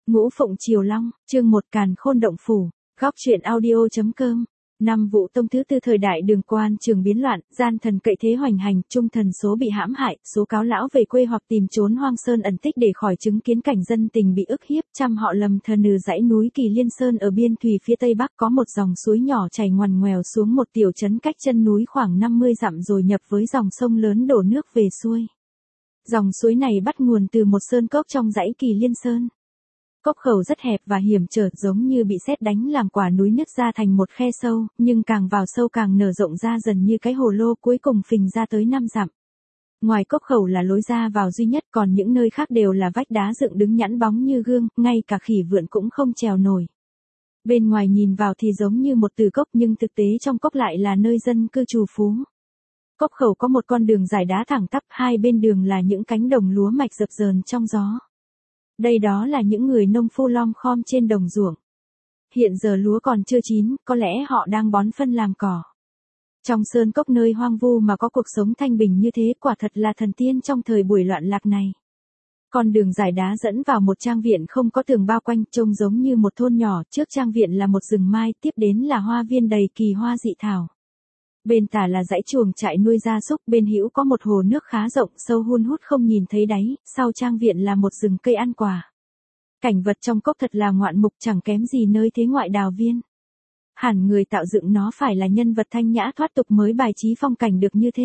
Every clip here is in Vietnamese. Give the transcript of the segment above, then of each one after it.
Ngũ Phụng Triều Long, chương 1 Càn Khôn Động Phủ, góc truyện audio.com. Năm Vũ Tông thứ tư thời đại Đường Quan Trường biến loạn, gian thần cậy thế hoành hành, trung thần số bị hãm hại, số cáo lão về quê hoặc tìm trốn hoang sơn ẩn tích để khỏi chứng kiến cảnh dân tình bị ức hiếp. Trăm họ lầm thần nừ dãy núi Kỳ Liên Sơn ở biên thùy phía tây bắc có một dòng suối nhỏ chảy ngoằn ngoèo xuống một tiểu trấn cách chân núi khoảng 50 dặm rồi nhập với dòng sông lớn đổ nước về xuôi. Dòng suối này bắt nguồn từ một sơn cốc trong dãy Kỳ Liên Sơn. Cốc khẩu rất hẹp và hiểm trở, giống như bị sét đánh làm quả núi nứt ra thành một khe sâu, nhưng càng vào sâu càng nở rộng ra dần như cái hồ lô, cuối cùng phình ra tới 5 dặm. Ngoài cốc khẩu là lối ra vào duy nhất, còn những nơi khác đều là vách đá dựng đứng nhẵn bóng như gương, ngay cả khỉ vượn cũng không trèo nổi. Bên ngoài nhìn vào thì giống như một tử cốc, nhưng thực tế trong cốc lại là nơi dân cư trù phú. Cốc khẩu có một con đường dài đá thẳng tắp, hai bên đường là những cánh đồng lúa mạch dập dờn trong gió. Đây đó là những người nông phu lom khom trên đồng ruộng. Hiện giờ lúa còn chưa chín, có lẽ họ đang bón phân làm cỏ. Trong sơn cốc nơi hoang vu mà có cuộc sống thanh bình như thế, quả thật là thần tiên trong thời buổi loạn lạc này. Con đường dài đá dẫn vào một trang viện không có tường bao quanh, trông giống như một thôn nhỏ, trước trang viện là một rừng mai, tiếp đến là hoa viên đầy kỳ hoa dị thảo. Bên tả là dãy chuồng trại nuôi gia súc, bên hữu có một hồ nước khá rộng, sâu hun hút không nhìn thấy đáy, sau trang viện là một rừng cây ăn quả. Cảnh vật trong cốc thật là ngoạn mục, chẳng kém gì nơi thế ngoại đào viên. Hẳn người tạo dựng nó phải là nhân vật thanh nhã thoát tục mới bài trí phong cảnh được như thế.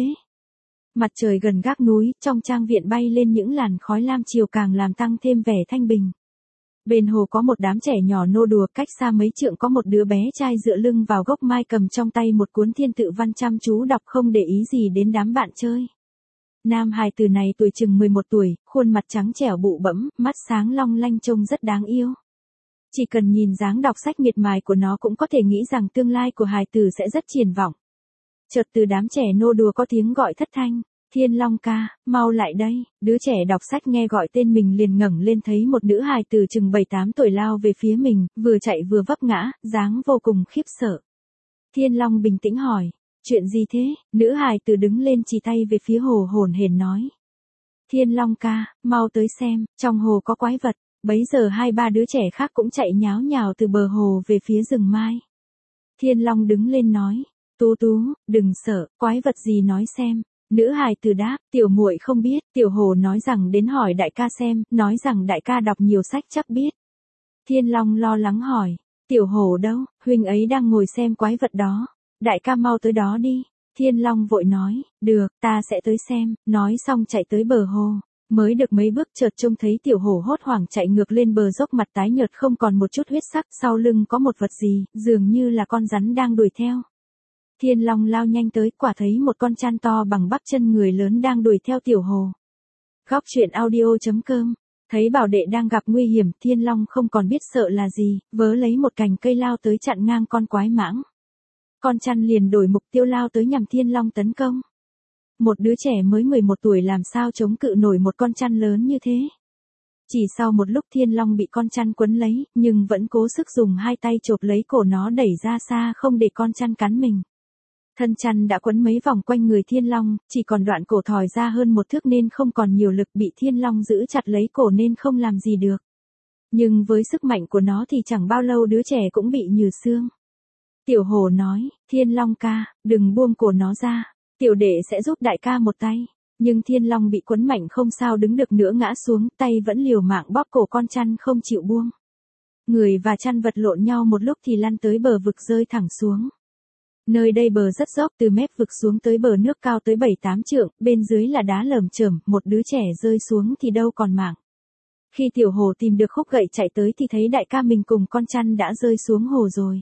Mặt trời gần gác núi, trong trang viện bay lên những làn khói lam chiều càng làm tăng thêm vẻ thanh bình. Bên hồ có một đám trẻ nhỏ nô đùa, cách xa mấy trượng có một đứa bé trai dựa lưng vào gốc mai cầm trong tay một cuốn thiên tự văn chăm chú đọc, không để ý gì đến đám bạn chơi. Nam hài từ này tuổi chừng 11 tuổi, khuôn mặt trắng trẻo bụ bẫm, mắt sáng long lanh trông rất đáng yêu. Chỉ cần nhìn dáng đọc sách miệt mài của nó cũng có thể nghĩ rằng tương lai của hài tử sẽ rất triển vọng. Chợt từ đám trẻ nô đùa có tiếng gọi thất thanh. Thiên Long ca, mau lại đây. Đứa trẻ đọc sách nghe gọi tên mình liền ngẩng lên thấy một nữ hài từ chừng 7-8 tuổi lao về phía mình, vừa chạy vừa vấp ngã, dáng vô cùng khiếp sợ. Thiên Long bình tĩnh hỏi, chuyện gì thế? Nữ hài từ đứng lên chỉ tay về phía hồ hổn hển nói. Thiên Long ca, mau tới xem, trong hồ có quái vật. Bấy giờ 2-3 đứa trẻ khác cũng chạy nháo nhào từ bờ hồ về phía rừng mai. Thiên Long đứng lên nói, Tú Tú, đừng sợ, quái vật gì nói xem. Nữ hài từ đáp, tiểu muội không biết. Tiểu hồ nói rằng đến hỏi đại ca xem, nói rằng đại ca đọc nhiều sách chắc biết. Thiên Long lo lắng hỏi, tiểu hồ đâu? Huynh ấy đang ngồi xem quái vật đó. Đại ca mau tới đó đi. Thiên Long vội nói, được, ta sẽ tới xem. Nói xong chạy tới bờ hồ. Mới được mấy bước chợt trông thấy tiểu hổ hốt hoảng chạy ngược lên bờ dốc, mặt tái nhợt không còn một chút huyết sắc, sau lưng có một vật gì, dường như là con rắn đang đuổi theo. Thiên Long lao nhanh tới, quả thấy một con tran to bằng bắp chân người lớn đang đuổi theo tiểu hồ. Góc truyện audio.com. Thấy bảo đệ đang gặp nguy hiểm, Thiên Long không còn biết sợ là gì, vớ lấy một cành cây lao tới chặn ngang con quái mãng. Con tran liền đổi mục tiêu lao tới nhằm Thiên Long tấn công. Một đứa trẻ mới 11 tuổi làm sao chống cự nổi một con tran lớn như thế. Chỉ sau một lúc Thiên Long bị con tran quấn lấy, nhưng vẫn cố sức dùng hai tay chộp lấy cổ nó đẩy ra xa không để con tran cắn mình. Thân tran đã quấn mấy vòng quanh người Thiên Long, chỉ còn đoạn cổ thòi ra hơn 1 thước nên không còn nhiều lực, bị Thiên Long giữ chặt lấy cổ nên không làm gì được. Nhưng với sức mạnh của nó thì chẳng bao lâu đứa trẻ cũng bị nhừ xương. Tiểu hồ nói, Thiên Long ca, đừng buông cổ nó ra. Tiểu đệ sẽ giúp đại ca một tay. Nhưng Thiên Long bị quấn mạnh không sao đứng được nữa, ngã xuống, tay vẫn liều mạng bóp cổ con tran không chịu buông. Người và tran vật lộn nhau một lúc thì lăn tới bờ vực rơi thẳng xuống. Nơi đây bờ rất dốc, từ mép vực xuống tới bờ nước cao tới 7-8 trượng, bên dưới là đá lởm chởm, một đứa trẻ rơi xuống thì đâu còn mạng. Khi tiểu hồ tìm được khúc gậy chạy tới thì thấy đại ca mình cùng con tran đã rơi xuống hồ rồi.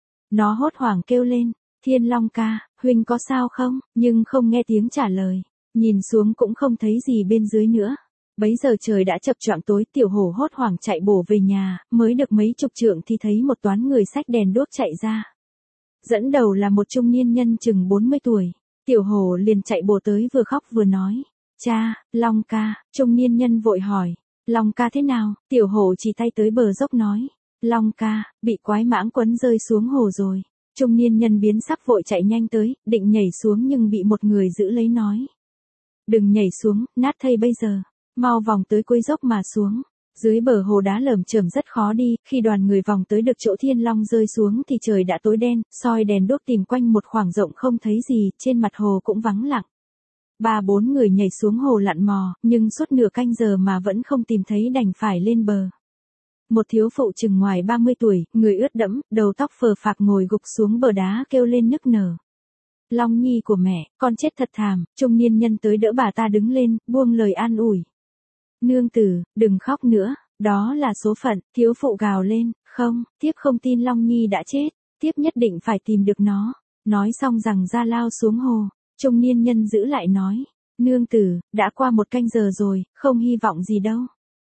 Nó hốt hoảng kêu lên, Thiên Long ca, huynh có sao không? Nhưng không nghe tiếng trả lời. Nhìn xuống cũng không thấy gì bên dưới nữa. Bấy giờ trời đã chập choạng tối, tiểu hổ hốt hoảng chạy bổ về nhà, mới được mấy chục trượng thì thấy một toán người xách đèn đuốc chạy ra. Dẫn đầu là một trung niên nhân chừng 40 tuổi. Tiểu hổ liền chạy bổ tới vừa khóc vừa nói. Cha, Long ca. Trung niên nhân vội hỏi. Long ca thế nào? Tiểu hổ chỉ tay tới bờ dốc nói. Long ca, bị quái mãng quấn rơi xuống hồ rồi. Trung niên nhân biến sắc vội chạy nhanh tới, định nhảy xuống nhưng bị một người giữ lấy nói. Đừng nhảy xuống, nát thây bây giờ. Mau vòng tới cuối dốc mà xuống. Dưới bờ hồ đá lởm chởm rất khó đi, khi đoàn người vòng tới được chỗ thiên long rơi xuống thì trời đã tối đen, soi đèn đuốc tìm quanh một khoảng rộng không thấy gì, trên mặt hồ cũng vắng lặng. 3-4 người nhảy xuống hồ lặn mò, nhưng suốt nửa canh giờ mà vẫn không tìm thấy đành phải lên bờ. Một thiếu phụ chừng ngoài 30 tuổi, người ướt đẫm, đầu tóc phờ phạc ngồi gục xuống bờ đá kêu lên nức nở. Long nhi của mẹ, con chết thật thảm, trung niên nhân tới đỡ bà ta đứng lên, buông lời an ủi. Nương tử, đừng khóc nữa, đó là số phận, thiếu phụ gào lên, không, tiếp không tin Long nhi đã chết, tiếp nhất định phải tìm được nó. Nói xong rằng ra lao xuống hồ, trung niên nhân giữ lại nói, nương tử, đã qua 1 canh giờ rồi, không hy vọng gì đâu.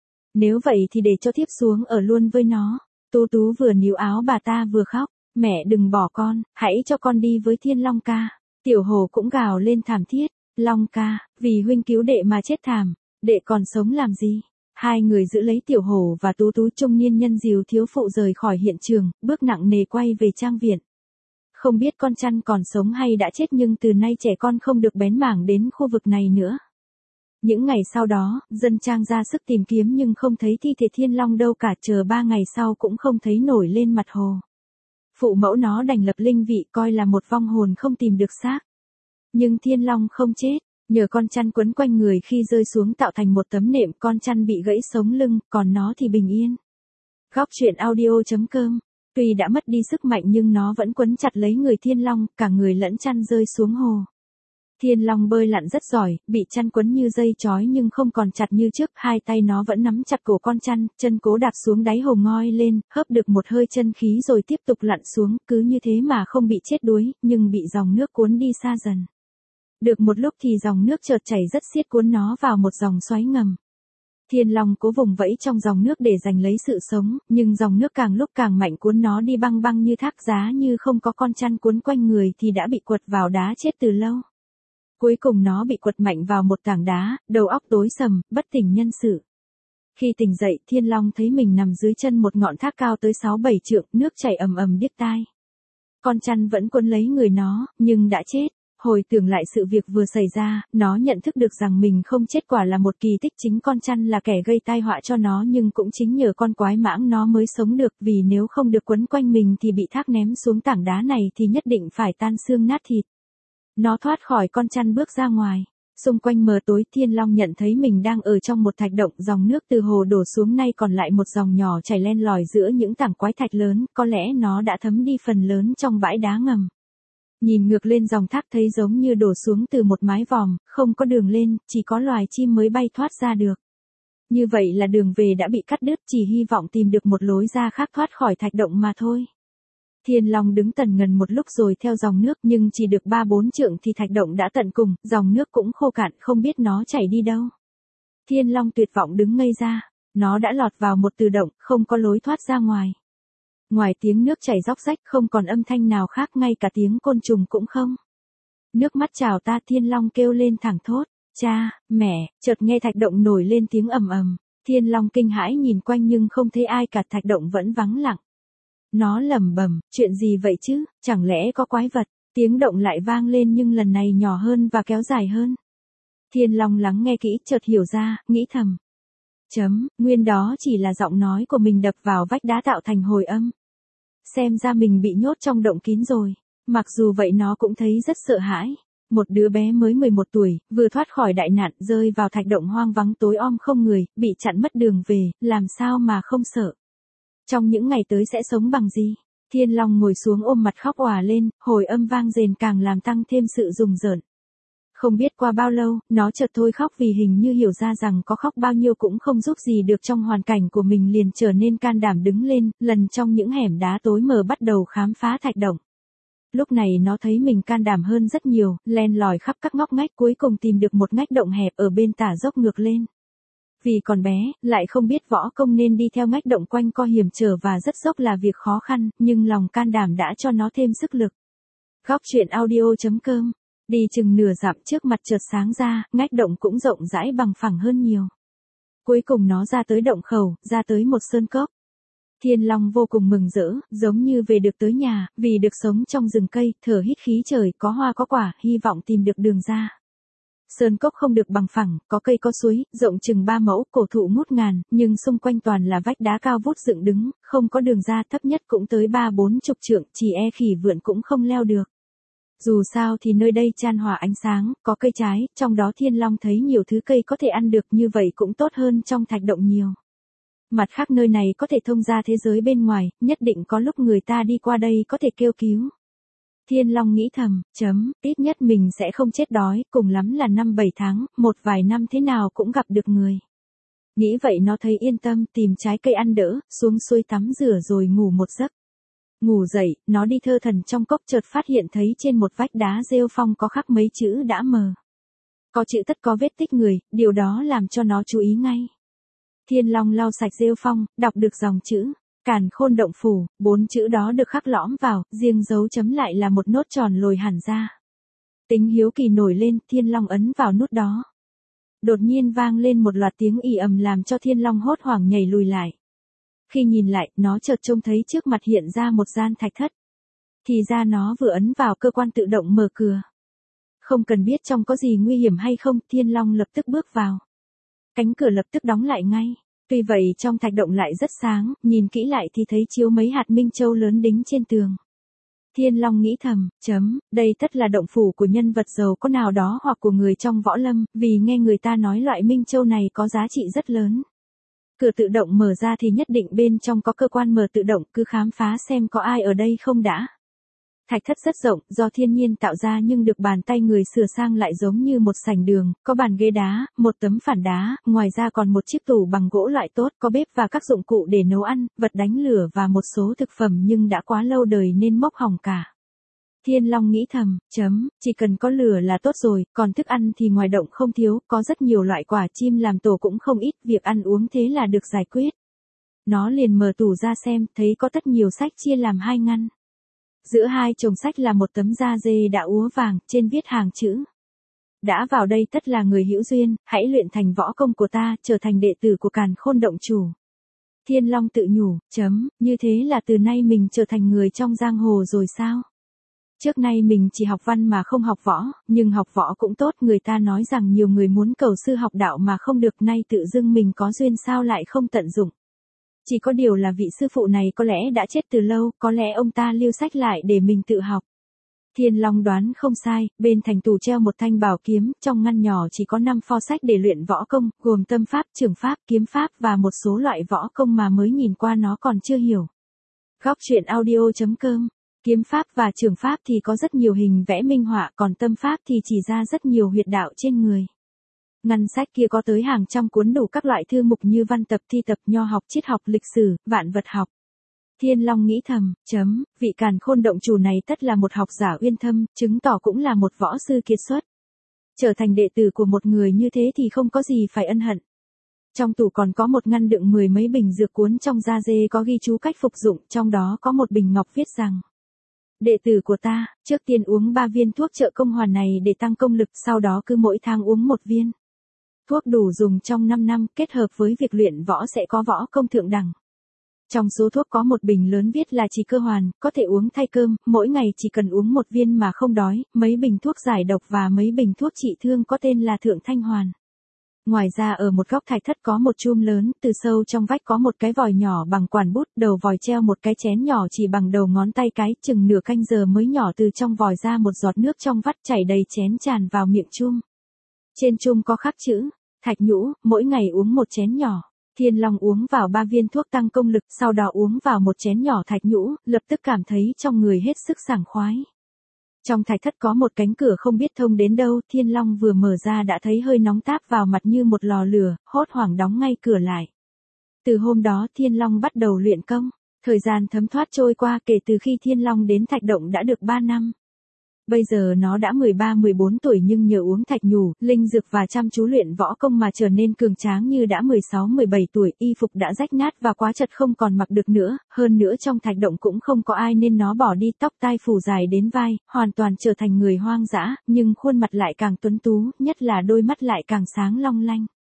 Nếu vậy thì để cho thiếp xuống ở luôn với nó. Tú Tú vừa níu áo bà ta vừa khóc, mẹ đừng bỏ con, hãy cho con đi với Thiên Long ca. Tiểu Hồ cũng gào lên thảm thiết, Long ca, vì huynh cứu đệ mà chết thảm, đệ còn sống làm gì? Hai người giữ lấy Tiểu Hồ và Tú Tú, trung niên nhân dìu thiếu phụ rời khỏi hiện trường, bước nặng nề quay về trang viện. Không biết con chăn còn sống hay đã chết, nhưng từ nay trẻ con không được bén mảng đến khu vực này nữa. Những ngày sau đó, dân trang ra sức tìm kiếm nhưng không thấy thi thể Thiên Long đâu cả, chờ 3 ngày sau cũng không thấy nổi lên mặt hồ. Phụ mẫu nó đành lập linh vị coi là một vong hồn không tìm được xác. Nhưng Thiên Long không chết, nhờ con chăn quấn quanh người khi rơi xuống tạo thành một tấm nệm, con chăn bị gãy sống lưng, còn nó thì bình yên. Góc truyện audio.com. Tuy đã mất đi sức mạnh nhưng nó vẫn quấn chặt lấy người Thiên Long, cả người lẫn chăn rơi xuống hồ. Thiên Long bơi lặn rất giỏi, bị chăn quấn như dây trói nhưng không còn chặt như trước, hai tay nó vẫn nắm chặt cổ con chăn, chân cố đạp xuống đáy hồ ngoi lên, hớp được một hơi chân khí rồi tiếp tục lặn xuống, cứ như thế mà không bị chết đuối, nhưng bị dòng nước cuốn đi xa dần. Được một lúc thì dòng nước chợt chảy rất xiết cuốn nó vào một dòng xoáy ngầm. Thiên Long cố vùng vẫy trong dòng nước để giành lấy sự sống, nhưng dòng nước càng lúc càng mạnh cuốn nó đi băng băng như thác, giá như không có con chăn cuốn quanh người thì đã bị quật vào đá chết từ lâu. Cuối cùng nó bị quật mạnh vào một tảng đá, đầu óc tối sầm, bất tỉnh nhân sự. Khi tỉnh dậy, Thiên Long thấy mình nằm dưới chân một ngọn thác cao tới 6-7 trượng, nước chảy ầm ầm điếc tai. Con chăn vẫn quấn lấy người nó, nhưng đã chết. Hồi tưởng lại sự việc vừa xảy ra, nó nhận thức được rằng mình không chết quả là một kỳ tích, chính con chăn là kẻ gây tai họa cho nó, nhưng cũng chính nhờ con quái mãng nó mới sống được, vì nếu không được quấn quanh mình thì bị thác ném xuống tảng đá này thì nhất định phải tan xương nát thịt. Nó thoát khỏi con chăn bước ra ngoài. Xung quanh mờ tối, Thiên Long nhận thấy mình đang ở trong một thạch động, dòng nước từ hồ đổ xuống, nay còn lại một dòng nhỏ chảy len lỏi giữa những tảng quái thạch lớn, có lẽ nó đã thấm đi phần lớn trong bãi đá ngầm. Nhìn ngược lên dòng thác thấy giống như đổ xuống từ một mái vòm, không có đường lên, chỉ có loài chim mới bay thoát ra được. Như vậy là đường về đã bị cắt đứt, chỉ hy vọng tìm được một lối ra khác thoát khỏi thạch động mà thôi. Thiên Long đứng tần ngần một lúc rồi theo dòng nước, nhưng chỉ được 3-4 trượng thì thạch động đã tận cùng, dòng nước cũng khô cạn, không biết nó chảy đi đâu. Thiên Long tuyệt vọng đứng ngây ra, nó đã lọt vào một từ động, không có lối thoát ra ngoài. Ngoài tiếng nước chảy róc rách không còn âm thanh nào khác, ngay cả tiếng côn trùng cũng không. Nước mắt trào ta, Thiên Long kêu lên thẳng thốt, cha, mẹ, chợt nghe thạch động nổi lên tiếng ầm ầm. Thiên Long kinh hãi nhìn quanh nhưng không thấy ai cả, thạch động vẫn vắng lặng. Nó lẩm bẩm, chuyện gì vậy chứ, chẳng lẽ có quái vật? Tiếng động lại vang lên nhưng lần này nhỏ hơn và kéo dài hơn. Thiên Long lắng nghe kỹ, chợt hiểu ra, nghĩ thầm. Nguyên đó chỉ là giọng nói của mình đập vào vách đá tạo thành hồi âm. Xem ra mình bị nhốt trong động kín rồi. Mặc dù vậy nó cũng thấy rất sợ hãi. Một đứa bé mới 11 tuổi, vừa thoát khỏi đại nạn, rơi vào thạch động hoang vắng tối om không người, bị chặn mất đường về, làm sao mà không sợ. Trong những ngày tới sẽ sống bằng gì? Thiên Long ngồi xuống ôm mặt khóc òa lên, hồi âm vang rền càng làm tăng thêm sự rùng rợn. Không biết qua bao lâu, nó chợt thôi khóc vì hình như hiểu ra rằng có khóc bao nhiêu cũng không giúp gì được trong hoàn cảnh của mình, liền trở nên can đảm đứng lên, lần trong những hẻm đá tối mờ bắt đầu khám phá thạch động. Lúc này nó thấy mình can đảm hơn rất nhiều, len lỏi khắp các ngóc ngách, cuối cùng tìm được một ngách động hẹp ở bên tả dốc ngược lên. Vì còn bé, lại không biết võ công nên đi theo ngách động quanh co hiểm trở và rất dốc là việc khó khăn, nhưng lòng can đảm đã cho nó thêm sức lực. Góc truyện audio.com. Đi chừng nửa dặm trước mặt chợt sáng ra, ngách động cũng rộng rãi bằng phẳng hơn nhiều. Cuối cùng nó ra tới động khẩu, ra tới một sơn cốc. Thiên Long vô cùng mừng rỡ, giống như về được tới nhà, vì được sống trong rừng cây, thở hít khí trời, có hoa có quả, hy vọng tìm được đường ra. Sơn cốc không được bằng phẳng, có cây có suối, rộng chừng 3 mẫu, cổ thụ ngút ngàn, nhưng xung quanh toàn là vách đá cao vút dựng đứng, không có đường ra, thấp nhất cũng tới 30-40 trượng, chỉ e khỉ vượn cũng không leo được. Dù sao thì nơi đây chan hòa ánh sáng, có cây trái, trong đó Thiên Long thấy nhiều thứ cây có thể ăn được, như vậy cũng tốt hơn trong thạch động nhiều. Mặt khác nơi này có thể thông ra thế giới bên ngoài, nhất định có lúc người ta đi qua đây có thể kêu cứu. Thiên Long nghĩ thầm, ít nhất mình sẽ không chết đói, cùng lắm là 5-7 tháng, một vài năm thế nào cũng gặp được người. Nghĩ vậy nó thấy yên tâm, tìm trái cây ăn đỡ, xuống suối tắm rửa rồi ngủ một giấc. Ngủ dậy, nó đi thơ thần trong cốc, chợt phát hiện thấy trên một vách đá rêu phong có khắc mấy chữ đã mờ. Có chữ tất có vết tích người, điều đó làm cho nó chú ý ngay. Thiên Long lau sạch rêu phong, đọc được dòng chữ Càn Khôn Động Phủ, 4 chữ đó được khắc lõm vào, riêng dấu chấm lại là một nốt tròn lồi hẳn ra. Tính hiếu kỳ nổi lên, Thiên Long ấn vào nút đó. Đột nhiên vang lên một loạt tiếng ì ầm làm cho Thiên Long hốt hoảng nhảy lùi lại. Khi nhìn lại, nó chợt trông thấy trước mặt hiện ra một gian thạch thất. Thì ra nó vừa ấn vào cơ quan tự động mở cửa. Không cần biết trong có gì nguy hiểm hay không, Thiên Long lập tức bước vào. Cánh cửa lập tức đóng lại ngay. Tuy vậy trong thạch động lại rất sáng, nhìn kỹ lại thì thấy chiếu mấy hạt minh châu lớn đính trên tường. Thiên Long nghĩ thầm, đây tất là động phủ của nhân vật giàu có nào đó hoặc của người trong võ lâm, vì nghe người ta nói loại minh châu này có giá trị rất lớn. Cửa tự động mở ra thì nhất định bên trong có cơ quan mở tự động, cứ khám phá xem có ai ở đây không đã. Thạch thất rất rộng, do thiên nhiên tạo ra nhưng được bàn tay người sửa sang lại giống như một sảnh đường, có bàn ghế đá, một tấm phản đá, ngoài ra còn một chiếc tủ bằng gỗ loại tốt, có bếp và các dụng cụ để nấu ăn, vật đánh lửa và một số thực phẩm nhưng đã quá lâu đời nên mốc hỏng cả. Thiên Long nghĩ thầm, chỉ cần có lửa là tốt rồi, còn thức ăn thì ngoài động không thiếu, có rất nhiều loại quả chim làm tổ cũng không ít, việc ăn uống thế là được giải quyết. Nó liền mở tủ ra xem, thấy có rất nhiều sách chia làm 2 ngăn. Giữa 2 chồng sách là một tấm da dê đã úa vàng, trên viết hàng chữ. Đã vào đây tất là người hữu duyên, hãy luyện thành võ công của ta, trở thành đệ tử của Càn Khôn Động Chủ. Thiên Long tự nhủ, như thế là từ nay mình trở thành người trong giang hồ rồi sao? Trước nay mình chỉ học văn mà không học võ, nhưng học võ cũng tốt, người ta nói rằng nhiều người muốn cầu sư học đạo mà không được, nay tự dưng mình có duyên sao lại không tận dụng. Chỉ có điều là vị sư phụ này có lẽ đã chết từ lâu, có lẽ ông ta lưu sách lại để mình tự học. Thiên Long đoán không sai, bên thành tủ treo một thanh bảo kiếm, trong ngăn nhỏ chỉ có 5 pho sách để luyện võ công, gồm tâm pháp, trường pháp, kiếm pháp và một số loại võ công mà mới nhìn qua nó còn chưa hiểu. Góc truyện audio.com. Kiếm pháp và trường pháp thì có rất nhiều hình vẽ minh họa, còn tâm pháp thì chỉ ra rất nhiều huyệt đạo trên người. Ngăn sách kia có tới hàng trăm cuốn đủ các loại thư mục như văn tập, thi tập, nho học, triết học, lịch sử, vạn vật học. Thiên Long nghĩ thầm, vị Càn Khôn Động Chủ này tất là một học giả uyên thâm, chứng tỏ cũng là một võ sư kiệt xuất. Trở thành đệ tử của một người như thế thì không có gì phải ân hận. Trong tủ còn có một ngăn đựng 10 mấy bình dược cuốn trong da dê có ghi chú cách phục dụng, trong đó có một bình ngọc viết rằng: Đệ tử của ta, trước tiên uống 3 viên thuốc trợ công hoàn này để tăng công lực, sau đó cứ mỗi tháng uống 1 viên. Thuốc đủ dùng trong 5 năm, kết hợp với việc luyện võ sẽ có võ công thượng đẳng. Trong số thuốc có một bình lớn viết là trì cơ hoàn, có thể uống thay cơm, mỗi ngày chỉ cần uống 1 viên mà không đói, mấy bình thuốc giải độc và mấy bình thuốc trị thương có tên là Thượng Thanh Hoàn. Ngoài ra ở một góc thạch thất có một chum lớn, từ sâu trong vách có một cái vòi nhỏ bằng quản bút, đầu vòi treo một cái chén nhỏ chỉ bằng đầu ngón tay cái, chừng nửa canh giờ mới nhỏ từ trong vòi ra một giọt nước trong vắt chảy đầy chén tràn vào miệng chum. Trên chum có khắc chữ, Thạch Nhũ, mỗi ngày uống 1 chén nhỏ. Thiên Long uống vào 3 viên thuốc tăng công lực, sau đó uống vào 1 chén nhỏ Thạch Nhũ, lập tức cảm thấy trong người hết sức sảng khoái. Trong thạch thất có một cánh cửa không biết thông đến đâu, Thiên Long vừa mở ra đã thấy hơi nóng táp vào mặt như một lò lửa, hốt hoảng đóng ngay cửa lại. Từ hôm đó Thiên Long bắt đầu luyện công, thời gian thấm thoát trôi qua, kể từ khi Thiên Long đến thạch động đã được 3 năm. Bây giờ nó đã 13-14 tuổi nhưng nhờ uống thạch nhủ, linh dược và chăm chú luyện võ công mà trở nên cường tráng như đã 16-17 tuổi, y phục đã rách nát và quá chật không còn mặc được nữa, hơn nữa trong thạch động cũng không có ai nên nó bỏ đi, tóc tai phủ dài đến vai, hoàn toàn trở thành người hoang dã, nhưng khuôn mặt lại càng tuấn tú, nhất là đôi mắt lại càng sáng long lanh.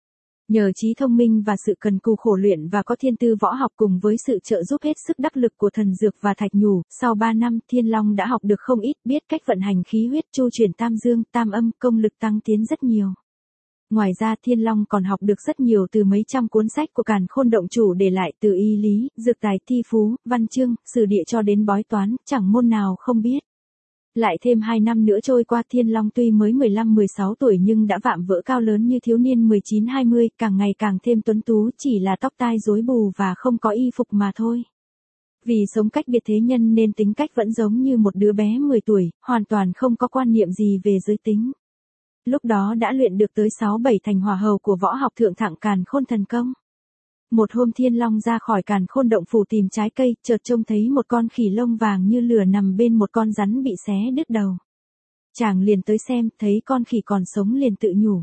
Nhờ trí thông minh và sự cần cù khổ luyện và có thiên tư võ học cùng với sự trợ giúp hết sức đắc lực của thần dược và thạch nhủ, sau 3 năm Thiên Long đã học được không ít, biết cách vận hành khí huyết chu chuyển tam dương, tam âm, công lực tăng tiến rất nhiều. Ngoài ra Thiên Long còn học được rất nhiều từ mấy trăm cuốn sách của Càn Khôn Động Chủ để lại, từ y lý, dược tài, thi phú, văn chương, sử địa cho đến bói toán, chẳng môn nào không biết. Lại thêm 2 năm nữa trôi qua, Thiên Long tuy mới 15-16 tuổi nhưng đã vạm vỡ cao lớn như thiếu niên 19-20, càng ngày càng thêm tuấn tú, chỉ là tóc tai rối bù và không có y phục mà thôi. Vì sống cách biệt thế nhân nên tính cách vẫn giống như một đứa bé 10 tuổi, hoàn toàn không có quan niệm gì về giới tính. Lúc đó đã luyện được tới 6-7 thành hỏa hầu của võ học thượng thặng Càn Khôn thần công. Một hôm Thiên Long ra khỏi Càn Khôn động phủ tìm trái cây, chợt trông thấy một con khỉ lông vàng như lửa nằm bên một con rắn bị xé đứt đầu. Chàng liền tới xem, thấy con khỉ còn sống liền tự nhủ.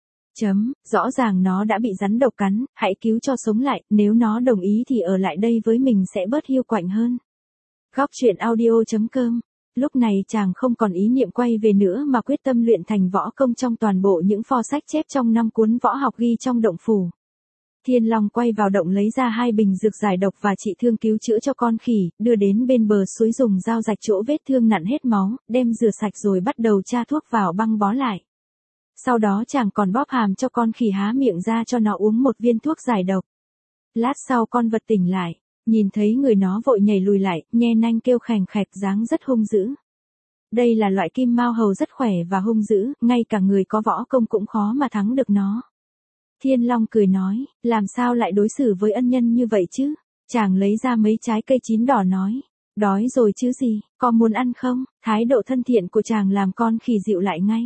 Rõ ràng nó đã bị rắn độc cắn, hãy cứu cho sống lại, nếu nó đồng ý thì ở lại đây với mình sẽ bớt hiu quạnh hơn. Góc truyện audio.com. Lúc này chàng không còn ý niệm quay về nữa mà quyết tâm luyện thành võ công trong toàn bộ những pho sách chép trong 5 cuốn võ học ghi trong động phủ. Thiên Long quay vào động lấy ra 2 bình dược giải độc và trị thương cứu chữa cho con khỉ, đưa đến bên bờ suối dùng dao rạch chỗ vết thương nặn hết máu, đem rửa sạch rồi bắt đầu tra thuốc vào băng bó lại. Sau đó chàng còn bóp hàm cho con khỉ há miệng ra cho nó uống một viên thuốc giải độc. Lát sau con vật tỉnh lại, nhìn thấy người nó vội nhảy lùi lại, nhe nanh kêu khènh khẹt, dáng rất hung dữ. Đây là loại kim mao hầu rất khỏe và hung dữ, ngay cả người có võ công cũng khó mà thắng được nó. Thiên Long cười nói, làm sao lại đối xử với ân nhân như vậy chứ? Chàng lấy ra mấy trái cây chín đỏ nói, đói rồi chứ gì, có muốn ăn không? Thái độ thân thiện của chàng làm con khỉ dịu lại ngay.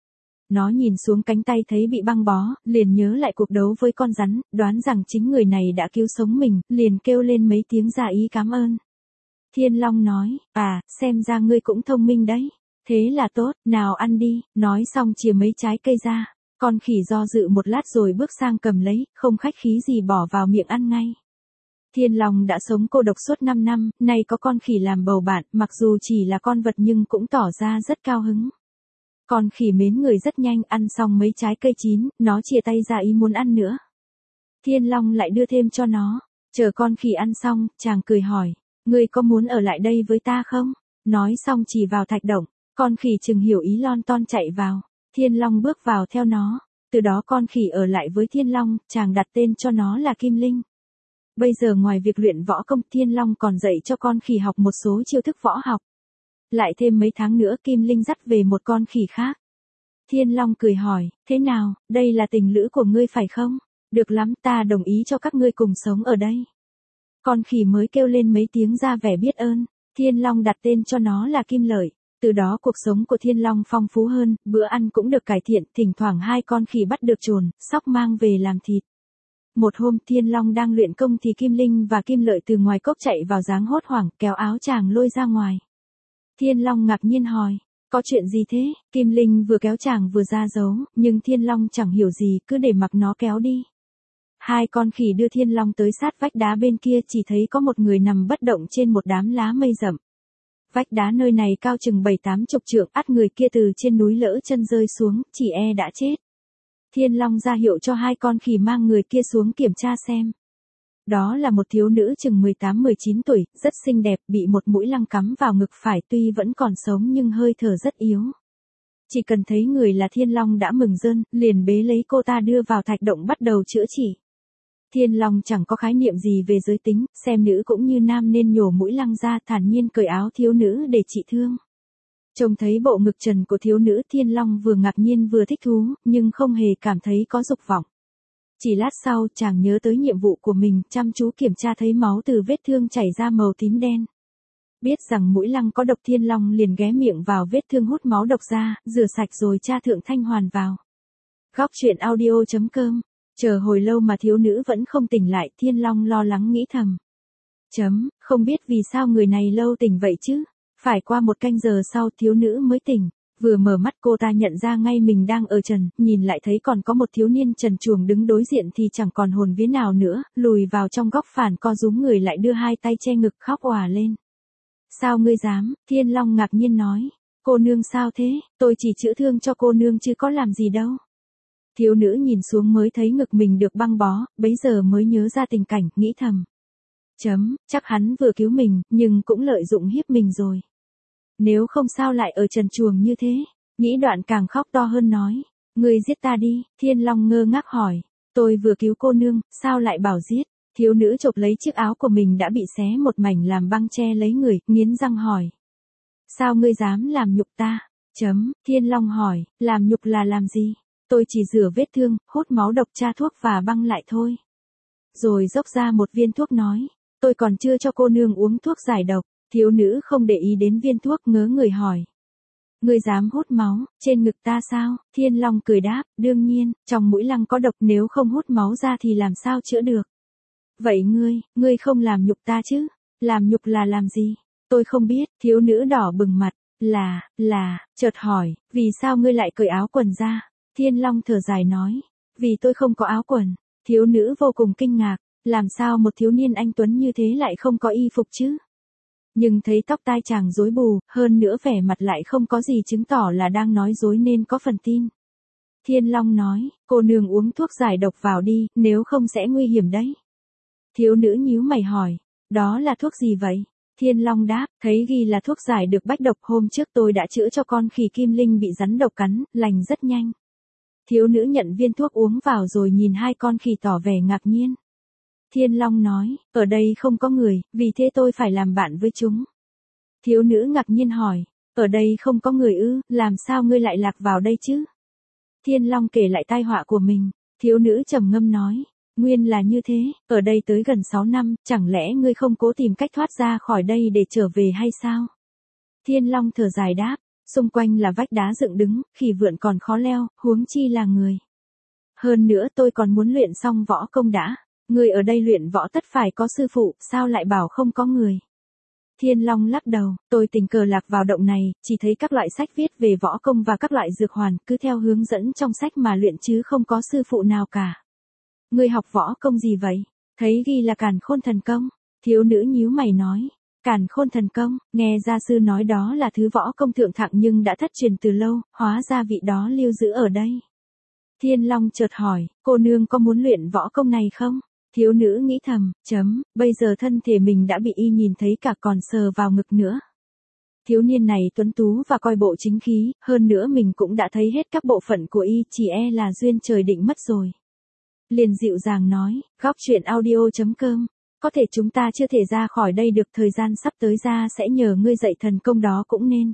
Nó nhìn xuống cánh tay thấy bị băng bó, liền nhớ lại cuộc đấu với con rắn, đoán rằng chính người này đã cứu sống mình, liền kêu lên mấy tiếng ra ý cảm ơn. Thiên Long nói, xem ra ngươi cũng thông minh đấy. Thế là tốt, nào ăn đi, nói xong chìa mấy trái cây ra. Con khỉ do dự một lát rồi bước sang cầm lấy, không khách khí gì bỏ vào miệng ăn ngay. Thiên Long đã sống cô độc suốt 5 năm, nay có con khỉ làm bầu bạn, mặc dù chỉ là con vật nhưng cũng tỏ ra rất cao hứng. Con khỉ mến người rất nhanh, ăn xong mấy trái cây chín, nó chìa tay ra ý muốn ăn nữa. Thiên Long lại đưa thêm cho nó, chờ con khỉ ăn xong, chàng cười hỏi, ngươi có muốn ở lại đây với ta không? Nói xong chỉ vào thạch động, con khỉ chừng hiểu ý lon ton chạy vào. Thiên Long bước vào theo nó, từ đó con khỉ ở lại với Thiên Long, chàng đặt tên cho nó là Kim Linh. Bây giờ ngoài việc luyện võ công, Thiên Long còn dạy cho con khỉ học một số chiêu thức võ học. Lại thêm mấy tháng nữa Kim Linh dắt về một con khỉ khác. Thiên Long cười hỏi, thế nào, đây là tình lữ của ngươi phải không? Được lắm, ta đồng ý cho các ngươi cùng sống ở đây. Con khỉ mới kêu lên mấy tiếng ra vẻ biết ơn, Thiên Long đặt tên cho nó là Kim Lợi. Từ đó cuộc sống của Thiên Long phong phú hơn, bữa ăn cũng được cải thiện, thỉnh thoảng 2 con khỉ bắt được trồn, sóc mang về làm thịt. Một hôm Thiên Long đang luyện công thì Kim Linh và Kim Lợi từ ngoài cốc chạy vào dáng hốt hoảng, kéo áo chàng lôi ra ngoài. Thiên Long ngạc nhiên hỏi, có chuyện gì thế? Kim Linh vừa kéo chàng vừa ra dấu, nhưng Thiên Long chẳng hiểu gì, cứ để mặc nó kéo đi. 2 con khỉ đưa Thiên Long tới sát vách đá bên kia, chỉ thấy có một người nằm bất động trên một đám lá mây rậm. Vách đá nơi này cao chừng 7-8 chục trượng, ắt người kia từ trên núi lỡ chân rơi xuống, chỉ đã chết. Thiên Long ra hiệu cho 2 con khỉ mang người kia xuống kiểm tra xem. Đó là một thiếu nữ chừng 18-19 tuổi, rất xinh đẹp, bị một mũi lăng cắm vào ngực phải, tuy vẫn còn sống nhưng hơi thở rất yếu. Chỉ cần thấy người là Thiên Long đã mừng rơn, liền bế lấy cô ta đưa vào thạch động bắt đầu chữa trị. Thiên Long chẳng có khái niệm gì về giới tính, xem nữ cũng như nam nên nhổ mũi lăng ra, thản nhiên cởi áo thiếu nữ để trị thương. Trông thấy bộ ngực trần của thiếu nữ, Thiên Long vừa ngạc nhiên vừa thích thú, nhưng không hề cảm thấy có dục vọng. Chỉ lát sau, chàng nhớ tới nhiệm vụ của mình, chăm chú kiểm tra thấy máu từ vết thương chảy ra màu tím đen. Biết rằng mũi lăng có độc, Thiên Long liền ghé miệng vào vết thương hút máu độc ra, rửa sạch rồi tra thượng thanh hoàn vào. Góc truyện audio.com. Chờ hồi lâu mà thiếu nữ vẫn không tỉnh lại, Thiên Long lo lắng nghĩ thầm. Không biết vì sao người này lâu tỉnh vậy chứ? Phải qua 1 canh giờ sau thiếu nữ mới tỉnh. Vừa mở mắt cô ta nhận ra ngay mình đang ở trần, nhìn lại thấy còn có một thiếu niên trần truồng đứng đối diện thì chẳng còn hồn vía nào nữa, lùi vào trong góc phản co rúm người lại đưa 2 tay che ngực khóc òa lên. Sao ngươi dám? Thiên Long ngạc nhiên nói. Cô nương sao thế? Tôi chỉ chữa thương cho cô nương chứ có làm gì đâu. Thiếu nữ nhìn xuống mới thấy ngực mình được băng bó, bấy giờ mới nhớ ra tình cảnh, nghĩ thầm. Chắc hắn vừa cứu mình, nhưng cũng lợi dụng hiếp mình rồi. Nếu không sao lại ở trần truồng như thế. Nghĩ đoạn càng khóc to hơn nói. Ngươi giết ta đi, Thiên Long ngơ ngác hỏi. Tôi vừa cứu cô nương, sao lại bảo giết? Thiếu nữ chộp lấy chiếc áo của mình đã bị xé một mảnh làm băng che lấy người, nghiến răng hỏi. Sao ngươi dám làm nhục ta? Thiên Long hỏi, làm nhục là làm gì? Tôi chỉ rửa vết thương, hút máu độc tra thuốc và băng lại thôi. Rồi dốc ra một viên thuốc nói. Tôi còn chưa cho cô nương uống thuốc giải độc. Thiếu nữ không để ý đến viên thuốc, ngớ người hỏi. Ngươi dám hút máu, trên ngực ta sao? Thiên Long cười đáp, đương nhiên, trong mũi Lăng có độc, nếu không hút máu ra thì làm sao chữa được? Vậy ngươi không làm nhục ta chứ? Làm nhục là làm gì? Tôi không biết, thiếu nữ đỏ bừng mặt, chợt hỏi, vì sao ngươi lại cởi áo quần ra? Thiên Long thở dài nói, vì tôi không có áo quần. Thiếu nữ vô cùng kinh ngạc, làm sao một thiếu niên anh tuấn như thế lại không có y phục chứ? Nhưng thấy tóc tai chàng rối bù, hơn nữa vẻ mặt lại không có gì chứng tỏ là đang nói dối nên có phần tin. Thiên Long nói, cô nương uống thuốc giải độc vào đi, nếu không sẽ nguy hiểm đấy. Thiếu nữ nhíu mày hỏi, đó là thuốc gì vậy? Thiên Long đáp, thấy ghi là thuốc giải được bách độc, hôm trước tôi đã chữa cho con khỉ Kim Linh bị rắn độc cắn, lành rất nhanh. Thiếu nữ nhận viên thuốc uống vào rồi nhìn hai con khỉ tỏ vẻ ngạc nhiên. Thiên Long nói, ở đây không có người, vì thế tôi phải làm bạn với chúng. Thiếu nữ ngạc nhiên hỏi, ở đây không có người ư, làm sao ngươi lại lạc vào đây chứ? Thiên Long kể lại tai họa của mình. Thiếu nữ trầm ngâm nói, nguyên là như thế, ở đây tới gần 6 năm, chẳng lẽ ngươi không cố tìm cách thoát ra khỏi đây để trở về hay sao? Thiên Long thở dài đáp, xung quanh là vách đá dựng đứng, khỉ vượn còn khó leo, huống chi là người. Hơn nữa tôi còn muốn luyện xong võ công đã. Người ở đây luyện võ tất phải có sư phụ, sao lại bảo không có người? Thiên Long lắc đầu, tôi tình cờ lạc vào động này, chỉ thấy các loại sách viết về võ công và các loại dược hoàn, cứ theo hướng dẫn trong sách mà luyện chứ không có sư phụ nào cả. Ngươi học võ công gì vậy? Thấy ghi là Càn Khôn Thần Công. Thiếu nữ nhíu mày nói, Càn Khôn Thần Công, nghe gia sư nói đó là thứ võ công thượng thặng nhưng đã thất truyền từ lâu, hóa ra vị đó lưu giữ ở đây. Thiên Long chợt hỏi, cô nương có muốn luyện võ công này không? Thiếu nữ nghĩ thầm, bây giờ thân thể mình đã bị y nhìn thấy cả còn sờ vào ngực nữa. Thiếu niên này tuấn tú và coi bộ chính khí, hơn nữa mình cũng đã thấy hết các bộ phận của y, chỉ e là duyên trời định mất rồi. Liền dịu dàng nói, góc truyện audio.com, có thể chúng ta chưa thể ra khỏi đây được, thời gian sắp tới ra sẽ nhờ ngươi dạy thần công đó cũng nên.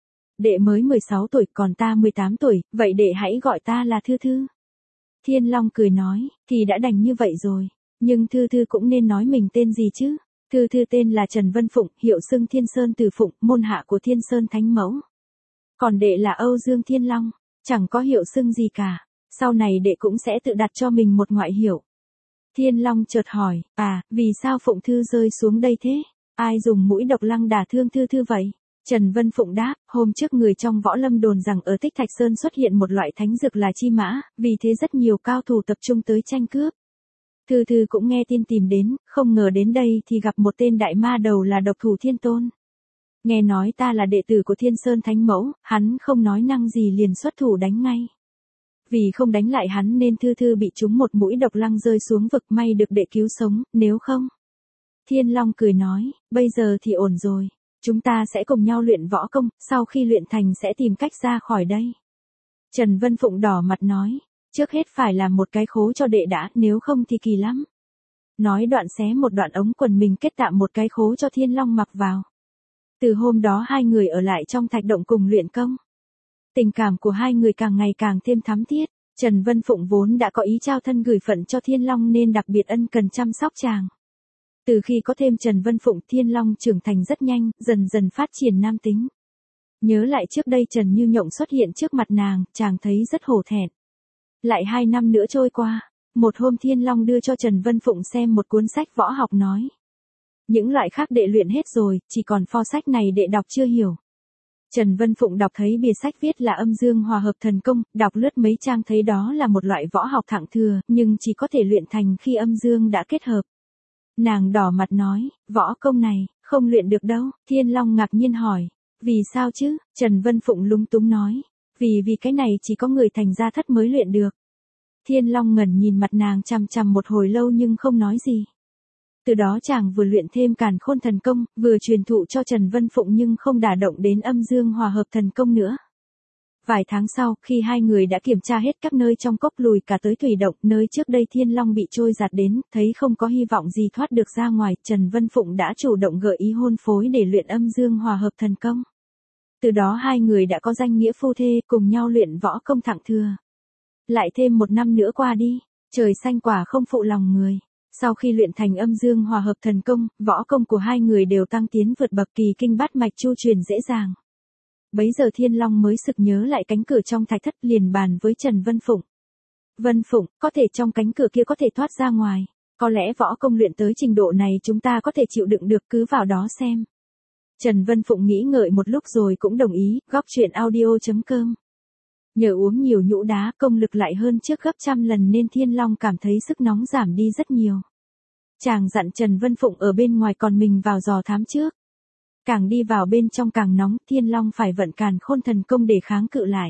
Đệ mới 16 tuổi, còn ta 18 tuổi, vậy đệ hãy gọi ta là Thư Thư. Thiên Long cười nói, thì đã đành như vậy rồi. Nhưng Thư Thư cũng nên nói mình tên gì chứ. Thư Thư tên là Trần Vân Phụng, hiệu xưng Thiên Sơn Từ Phụng, môn hạ của Thiên Sơn Thánh Mẫu. Còn đệ là Âu Dương Thiên Long, chẳng có hiệu xưng gì cả. Sau này đệ cũng sẽ tự đặt cho mình một ngoại hiệu. Thiên Long chợt hỏi, vì sao Phụng Thư rơi xuống đây thế? Ai dùng mũi độc lăng đả thương Thư Thư vậy? Trần Vân Phụng đáp, hôm trước người trong võ lâm đồn rằng ở Tích Thạch Sơn xuất hiện một loại thánh dược là chi mã, vì thế rất nhiều cao thủ tập trung tới tranh cướp. Thư Thư cũng nghe tin tìm đến, không ngờ đến đây thì gặp một tên đại ma đầu là Độc Thủ Thiên Tôn. Nghe nói ta là đệ tử của Thiên Sơn Thánh Mẫu, hắn không nói năng gì liền xuất thủ đánh ngay. Vì không đánh lại hắn nên Thư Thư bị trúng một mũi độc lăng rơi xuống vực, may được đệ cứu sống, nếu không. Thiên Long cười nói, bây giờ thì ổn rồi, chúng ta sẽ cùng nhau luyện võ công, sau khi luyện thành sẽ tìm cách ra khỏi đây. Trần Vân Phụng đỏ mặt nói, trước hết phải làm một cái khố cho đệ đã, nếu không thì kỳ lắm. Nói đoạn xé một đoạn ống quần mình kết tạm một cái khố cho Thiên Long mặc vào. Từ hôm đó hai người ở lại trong thạch động cùng luyện công. Tình cảm của hai người càng ngày càng thêm thắm thiết. Trần Vân Phụng vốn đã có ý trao thân gửi phận cho Thiên Long nên đặc biệt ân cần chăm sóc chàng. Từ khi có thêm Trần Vân Phụng, Thiên Long trưởng thành rất nhanh, dần dần phát triển nam tính. Nhớ lại trước đây Trần Như Nhộng xuất hiện trước mặt nàng, chàng thấy rất hổ thẹn. Lại 2 năm nữa trôi qua, một hôm Thiên Long đưa cho Trần Vân Phụng xem một cuốn sách võ học nói. Những loại khác đệ luyện hết rồi, chỉ còn pho sách này đệ đọc chưa hiểu. Trần Vân Phụng đọc thấy bìa sách viết là Âm Dương Hòa Hợp Thần Công, đọc lướt mấy trang thấy đó là một loại võ học thượng thừa, nhưng chỉ có thể luyện thành khi âm dương đã kết hợp. Nàng đỏ mặt nói, võ công này, không luyện được đâu. Thiên Long ngạc nhiên hỏi, vì sao chứ? Trần Vân Phụng lúng túng nói, vì cái này chỉ có người thành gia thất mới luyện được. Thiên Long ngẩn nhìn mặt nàng chằm chằm một hồi lâu nhưng không nói gì. Từ đó chàng vừa luyện thêm Càn Khôn thần công, vừa truyền thụ cho Trần Vân Phụng nhưng không đả động đến Âm Dương Hòa Hợp thần công nữa. Vài tháng sau, khi hai người đã kiểm tra hết các nơi trong cốc lùi cả tới thủy động, nơi trước đây Thiên Long bị trôi giạt đến, thấy không có hy vọng gì thoát được ra ngoài, Trần Vân Phụng đã chủ động gợi ý hôn phối để luyện Âm Dương Hòa Hợp thần công. Từ đó hai người đã có danh nghĩa phu thê, cùng nhau luyện võ công thặng thừa. Lại thêm một năm nữa qua đi, trời xanh quả không phụ lòng người. Sau khi luyện thành Âm Dương Hòa Hợp thần công, võ công của hai người đều tăng tiến vượt bậc, kỳ kinh bát mạch chu truyền dễ dàng. Bấy giờ Thiên Long mới sực nhớ lại cánh cửa trong thạch thất, liền bàn với Trần Vân Phụng. Vân Phụng, có thể trong cánh cửa kia có thể thoát ra ngoài. Có lẽ võ công luyện tới trình độ này chúng ta có thể chịu đựng được, cứ vào đó xem. Trần Vân Phụng nghĩ ngợi một lúc rồi cũng đồng ý. Góc truyện audio.com. Nhờ uống nhiều nhũ đá, công lực lại hơn trước gấp trăm lần nên Thiên Long cảm thấy sức nóng giảm đi rất nhiều. Chàng dặn Trần Vân Phụng ở bên ngoài còn mình vào dò thám trước. Càng đi vào bên trong càng nóng, Thiên Long phải vận Càn Khôn thần công để kháng cự lại.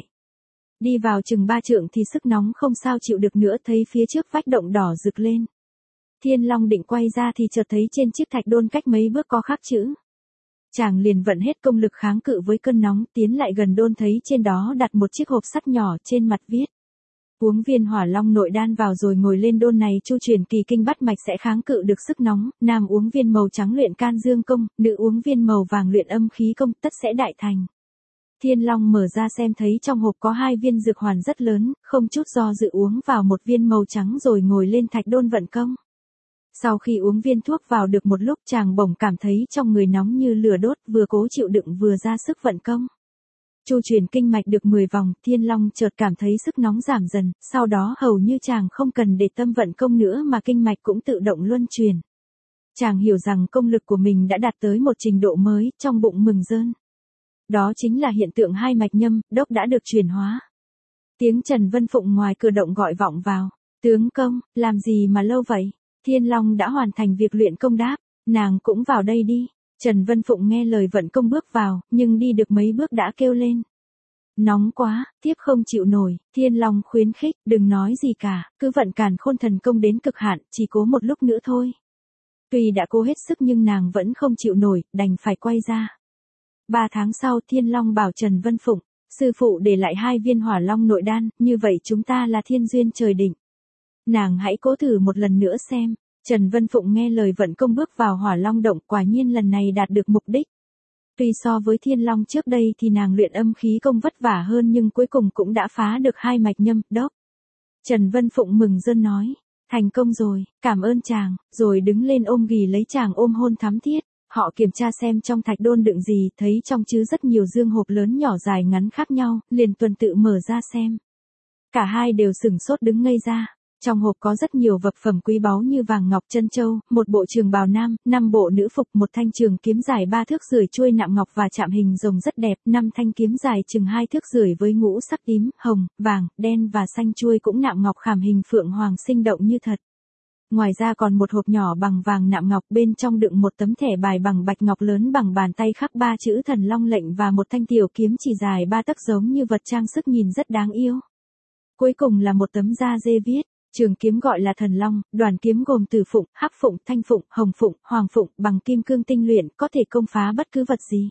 Đi vào chừng 3 trượng thì sức nóng không sao chịu được nữa, thấy phía trước vách động đỏ rực lên. Thiên Long định quay ra thì chợt thấy trên chiếc thạch đôn cách mấy bước có khắc chữ. Chàng liền vận hết công lực kháng cự với cơn nóng, tiến lại gần đôn thấy trên đó đặt một chiếc hộp sắt nhỏ, trên mặt viết: uống viên Hỏa Long nội đan vào rồi ngồi lên đôn này chu truyền kỳ kinh bát mạch sẽ kháng cự được sức nóng, nam uống viên màu trắng luyện Can Dương công, nữ uống viên màu vàng luyện Âm khí công, tất sẽ đại thành. Thiên Long mở ra xem thấy trong hộp có 2 viên dược hoàn rất lớn, không chút do dự uống vào một viên màu trắng rồi ngồi lên thạch đôn vận công. Sau khi uống viên thuốc vào được một lúc, chàng bỗng cảm thấy trong người nóng như lửa đốt, vừa cố chịu đựng vừa ra sức vận công. Chu truyền kinh mạch được 10 vòng, Thiên Long chợt cảm thấy sức nóng giảm dần, sau đó hầu như chàng không cần để tâm vận công nữa mà kinh mạch cũng tự động luân truyền. Chàng hiểu rằng công lực của mình đã đạt tới một trình độ mới, trong bụng mừng rơn. Đó chính là hiện tượng hai mạch nhâm, đốc đã được chuyển hóa. Tiếng Trần Vân Phụng ngoài cửa động gọi vọng vào. Tướng công, làm gì mà lâu vậy? Thiên Long đã hoàn thành việc luyện công đáp, nàng cũng vào đây đi. Trần Vân Phụng nghe lời vận công bước vào, nhưng đi được mấy bước đã kêu lên. Nóng quá, tiếp không chịu nổi. Thiên Long khuyến khích, đừng nói gì cả, cứ vận Càn Khôn thần công đến cực hạn, chỉ cố một lúc nữa thôi. Tuy đã cố hết sức nhưng nàng vẫn không chịu nổi, đành phải quay ra. 3 tháng sau, Thiên Long bảo Trần Vân Phụng, sư phụ để lại 2 viên Hỏa Long nội đan, như vậy chúng ta là thiên duyên trời định. Nàng hãy cố thử một lần nữa xem. Trần Vân Phụng nghe lời vận công bước vào Hỏa Long động, quả nhiên lần này đạt được mục đích. Tuy so với Thiên Long trước đây thì nàng luyện âm khí công vất vả hơn nhưng cuối cùng cũng đã phá được 2 mạch nhâm, đốc. Trần Vân Phụng mừng rơn nói, thành công rồi, cảm ơn chàng, rồi đứng lên ôm ghì lấy chàng ôm hôn thắm thiết. Họ kiểm tra xem trong thạch đôn đựng gì, thấy trong chứa rất nhiều dương hộp lớn nhỏ dài ngắn khác nhau, liền tuần tự mở ra xem. Cả hai đều sửng sốt đứng ngây ra. Trong hộp có rất nhiều vật phẩm quý báu như vàng ngọc trân châu, một bộ trường bào nam, 5 bộ nữ phục, một thanh trường kiếm dài 3 thước rưỡi chuôi nạm ngọc và chạm hình rồng rất đẹp, 5 thanh kiếm dài chừng 2 thước rưỡi với ngũ sắc tím, hồng, vàng, đen và xanh chuôi cũng nạm ngọc khảm hình phượng hoàng sinh động như thật. Ngoài ra còn một hộp nhỏ bằng vàng nạm ngọc, bên trong đựng một tấm thẻ bài bằng bạch ngọc lớn bằng bàn tay khắc 3 chữ Thần Long lệnh và một thanh tiểu kiếm chỉ dài 3 tấc giống như vật trang sức nhìn rất đáng yêu. Cuối cùng là một tấm da dê viết, trường kiếm gọi là Thần Long, đoàn kiếm gồm Tử Phụng, Hắc Phụng, Thanh Phụng, Hồng Phụng, Hoàng Phụng, bằng kim cương tinh luyện, có thể công phá bất cứ vật gì.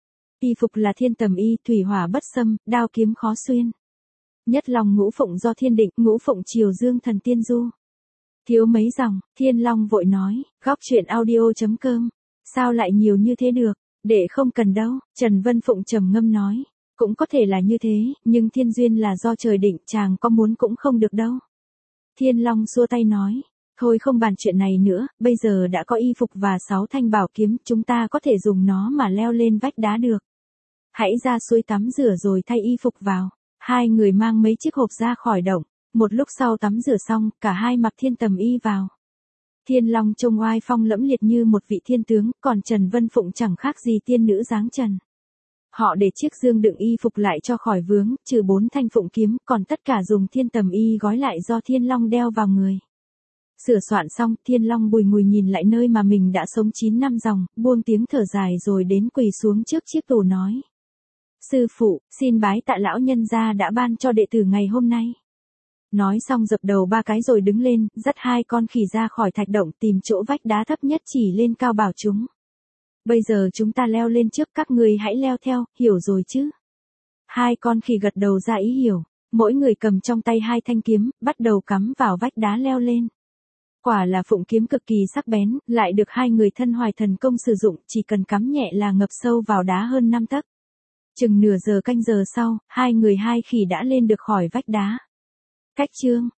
Y phục là Thiên Tầm Y, thủy hỏa bất xâm, đao kiếm khó xuyên. Nhất Long Ngũ Phụng do Thiên Định, Ngũ Phụng Triều Dương Thần Tiên Du. Thiếu mấy dòng, Thiên Long vội nói, góc truyện audio.com, sao lại nhiều như thế được, để không cần đâu. Trần Vân Phụng trầm ngâm nói, cũng có thể là như thế, nhưng thiên duyên là do trời định, chàng có muốn cũng không được đâu. Thiên Long xua tay nói, thôi không bàn chuyện này nữa, bây giờ đã có y phục và 6 thanh bảo kiếm, chúng ta có thể dùng nó mà leo lên vách đá được. Hãy ra suối tắm rửa rồi thay y phục vào. Hai người mang mấy chiếc hộp ra khỏi động. Một lúc sau tắm rửa xong, cả hai mặc Thiên Tầm Y vào. Thiên Long trông oai phong lẫm liệt như một vị thiên tướng, còn Trần Vân Phụng chẳng khác gì tiên nữ dáng trần. Họ để chiếc dương đựng y phục lại cho khỏi vướng, trừ 4 thanh phụng kiếm, còn tất cả dùng Thiên Tầm Y gói lại do Thiên Long đeo vào người. Sửa soạn xong, Thiên Long bùi ngùi nhìn lại nơi mà mình đã sống 9 năm dòng, buông tiếng thở dài rồi đến quỳ xuống trước chiếc tủ nói. Sư phụ, xin bái tạ lão nhân gia đã ban cho đệ tử ngày hôm nay. Nói xong dập đầu ba cái rồi đứng lên, dắt hai con khỉ ra khỏi thạch động tìm chỗ vách đá thấp nhất chỉ lên cao bảo chúng. Bây giờ chúng ta leo lên trước, các người hãy leo theo, hiểu rồi chứ? Hai con khỉ gật đầu ra ý hiểu. Mỗi người cầm trong tay hai thanh kiếm, bắt đầu cắm vào vách đá leo lên. Quả là phụng kiếm cực kỳ sắc bén, lại được hai người thân hoài thần công sử dụng, chỉ cần cắm nhẹ là ngập sâu vào đá hơn 5 tấc. Chừng nửa giờ canh giờ sau, hai người hai khỉ đã lên được khỏi vách đá. Cách chương